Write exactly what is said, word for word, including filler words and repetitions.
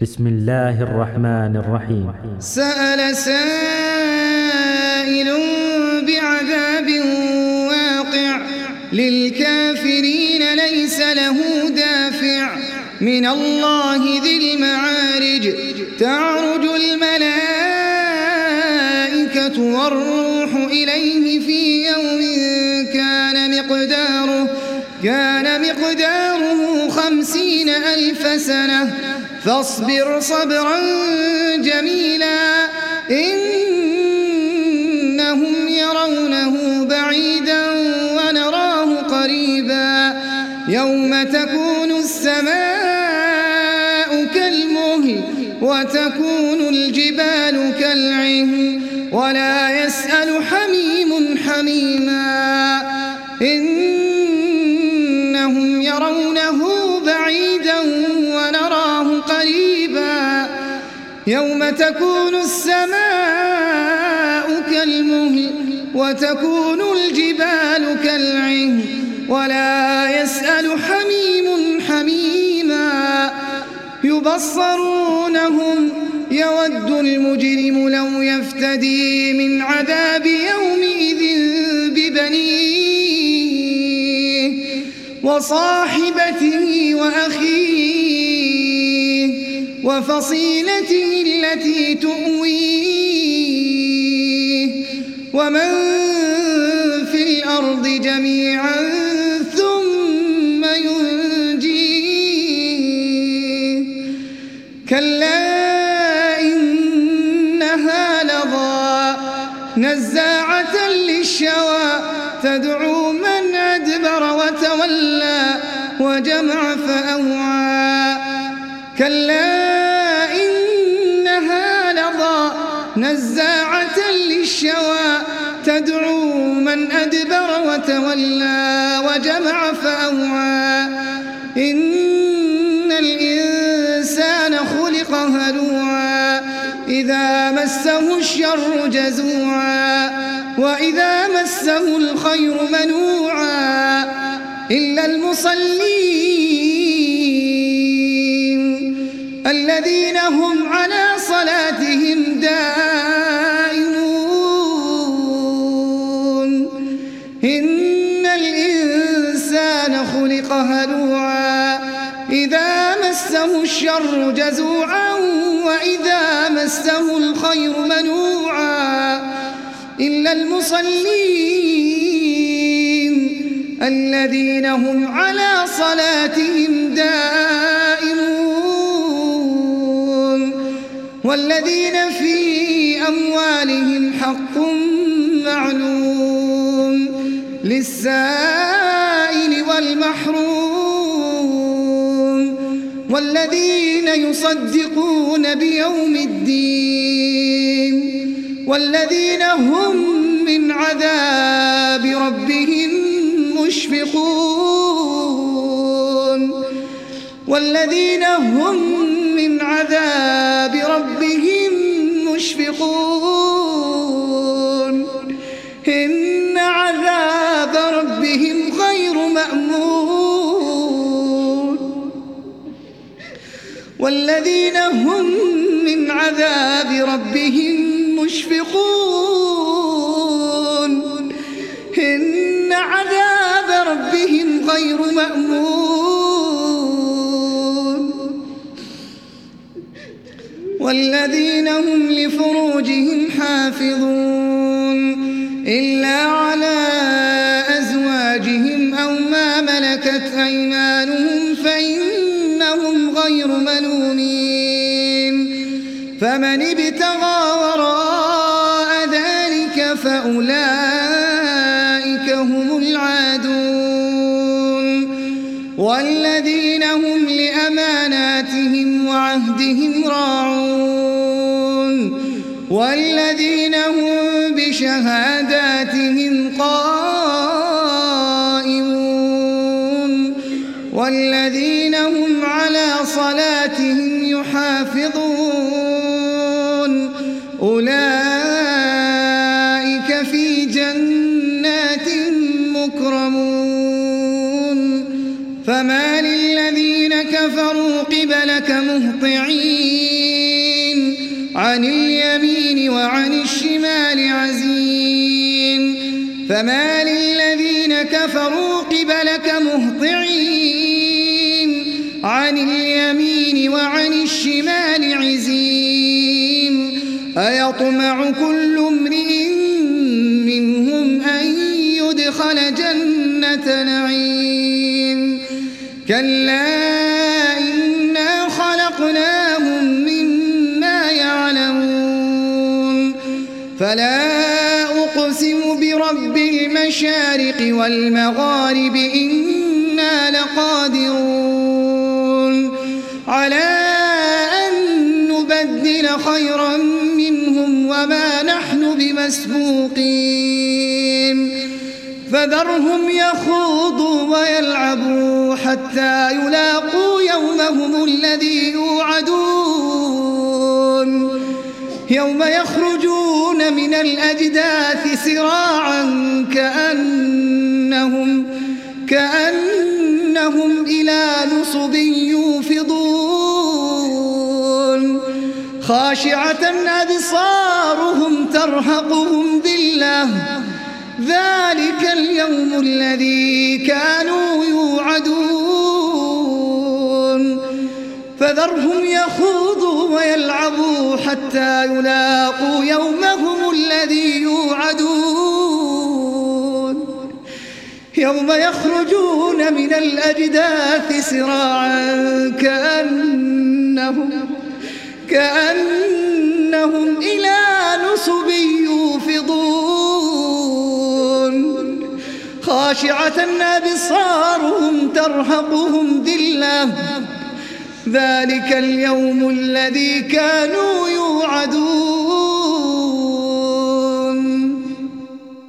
بسم الله الرحمن الرحيم. سأل سائل بعذاب واقع للكافرين ليس له دافع من الله ذي المعارج تعرج الملائكة والروح إليه في يوم كان مقداره كان مقداره خمسين ألف سنة فاصبر صبرا جميلا إنهم يرونه بعيدا ونراه قريبا يوم تكون السماء كالمهل وتكون الجبال كالعهن ولا يسأل حميم حميما إنهم يرونه بعيدا ونراه قريبا يوم تكون السماء كالمهل وتكون الجبال كالعهن ولا يسأل حميم حميما يبصرونهم يود المجرم لو يفتدي من عذاب يومئذ ببنيه وصاحبته وأخيه وفصيلته التي تؤويه ومن في الأرض جميعا ثم ينجيه كلا إنها لظى نزاعة للشوى تدعو من أدبر وتولى وجمع فأوعى كلا إنها لظى نزاعة للشوى تدعو من أدبر وتولى وجمع فأوعى إن الإنسان خلق هلوعا إذا مسه الشر جزوعا وإذا مسه الخير منوعا إلا المصلين الذين هم على صلاتهم دائمون إن الإنسان خلق هلوعا إذا مسه الشر جزوعا وإذا مسه الخير منوعا إلا المصلين الذين هم على صلاتهم دائمون والذين في أموالهم حق معلوم للسائل والمحروم والذين يصدقون بيوم الدين والذين هم من عذاب ربهم مشفقون والذين هم من عذاب ربهم مشفقون إن عذاب ربهم غير مأمون والذين هم من عذاب ربهم مشفقون إن عذاب ربهم غير مأمون والذين هم لفروجهم حافظون إلا على أزواجهم أو ما ملكت أيمانهم فإنهم غير ملومين فمن ابتغى وراء ذلك فأولئك هم العادون والذين هم لأماناتهم وعهدهم راعون والذين هم بشهاداتهم قائمون والذين هم على صلاتهم يحافظون أولئك في جنات مكرمون فما للذين كفروا قبلك مهطعين عن اليمين وعن الشمال عزين فما للذين كفروا قبلك مهطعين عن اليمين وعن الشمال عزين أيطمع كل امرئ منهم أن يدخل جنة نعيم كلا إنا خلقناهم مما يعلمون فلا أقسم برب المشارق والمغارب إنا لقادرون على أن نبدل خيرا منهم وما نحن بمسبوقين فذرهم يخوضوا ويلعبوا حتى يلاقوا يومهم الذي يوعدون يوم يخرجون من الأجداث سراعا كأنهم, كأنهم إلى نصب يوفضون خاشعة أبصارهم ترهقهم ذلة ذلك اليوم الذي كانوا يوعدون فذرهم يخوضوا ويلعبوا حتى يلاقوا يومهم الذي يوعدون يوم يخرجون من الأجداث سراعا كأنهم, كأنهم إلى نصب يوفضون خاشعة أبصارهم ترهقهم ذلة ذلك اليوم الذي كانوا يوعدون